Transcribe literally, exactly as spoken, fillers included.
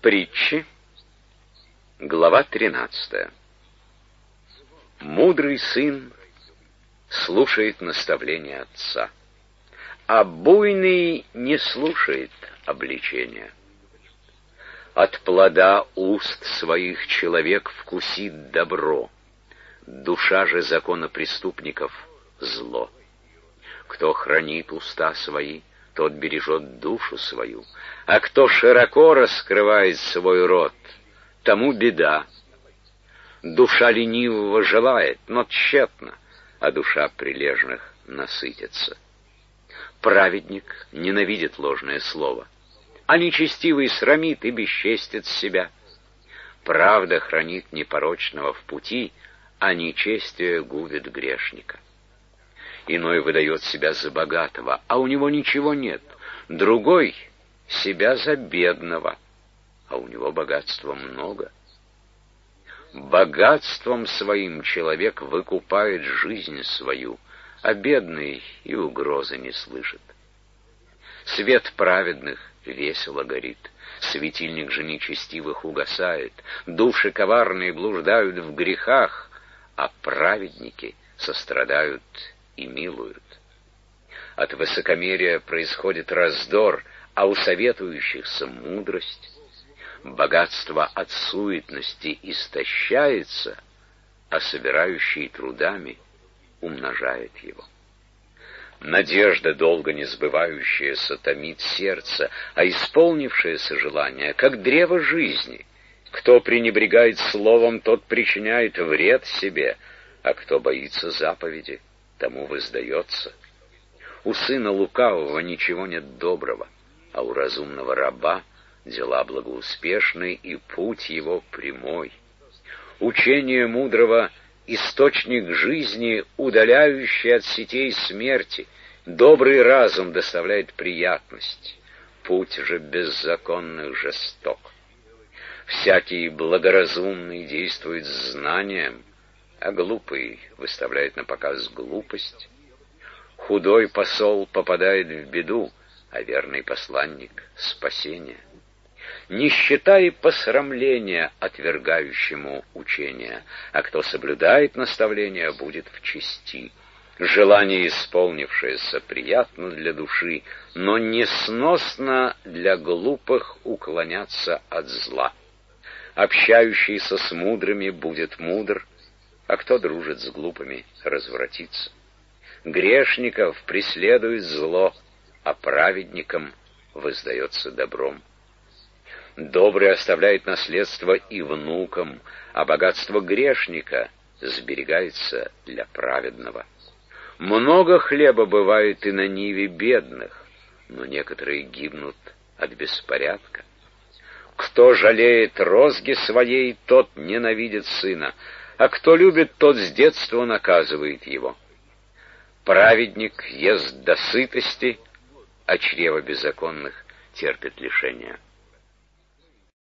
Притчи, глава тринадцатая. Мудрый сын слушает наставления отца, а буйный не слушает обличения. От плода уст своих человек вкусит добро, душа же закона преступников — зло. Кто хранит уста свои, тот бережет душу свою, а кто широко раскрывает свой рот, тому беда. Душа ленивого желает, но тщетно, а душа прилежных насытится. Праведник ненавидит ложное слово, а нечестивый срамит и бесчестит себя. Правда хранит непорочного в пути, а нечестие губит грешника. Иной выдает себя за богатого, а у него ничего нет. Другой — себя за бедного, а у него богатства много. Богатством своим человек выкупает жизнь свою, а бедный и угрозы не слышит. Свет праведных весело горит, светильник же нечестивых угасает, души коварные блуждают в грехах, а праведники сострадают и милуют. От высокомерия происходит раздор, а у советующихся мудрость. Богатство от суетности истощается, а собирающий трудами умножает его. Надежда, долго не сбывающаяся, томит сердце, а исполнившееся желание, как древо жизни. Кто пренебрегает словом, тот причиняет вред себе, а кто боится заповеди, тому воздается. У сына лукавого ничего нет доброго, а у разумного раба дела благоуспешны и путь его прямой. Учение мудрого — источник жизни, удаляющий от сетей смерти. Добрый разум доставляет приятность, путь же беззаконных жесток. Всякий благоразумный действует с знанием, а глупый выставляет на показ глупость. Худой посол попадает в беду, а верный посланник — спасение. Нищета и посрамление отвергающему учение, а кто соблюдает наставления, будет в чести. Желание, исполнившееся, приятно для души, но несносно для глупых уклоняться от зла. Общающийся с мудрыми будет мудр, а кто дружит с глупыми, развратится. Грешников преследует зло, а праведникам воздается добром. Добрый оставляет наследство и внукам, а богатство грешника сберегается для праведного. Много хлеба бывает и на ниве бедных, но некоторые гибнут от беспорядка. Кто жалеет розги своей, тот ненавидит сына, а кто любит, тот с детства наказывает его. Праведник ест до сытости, а чрево беззаконных терпит лишения.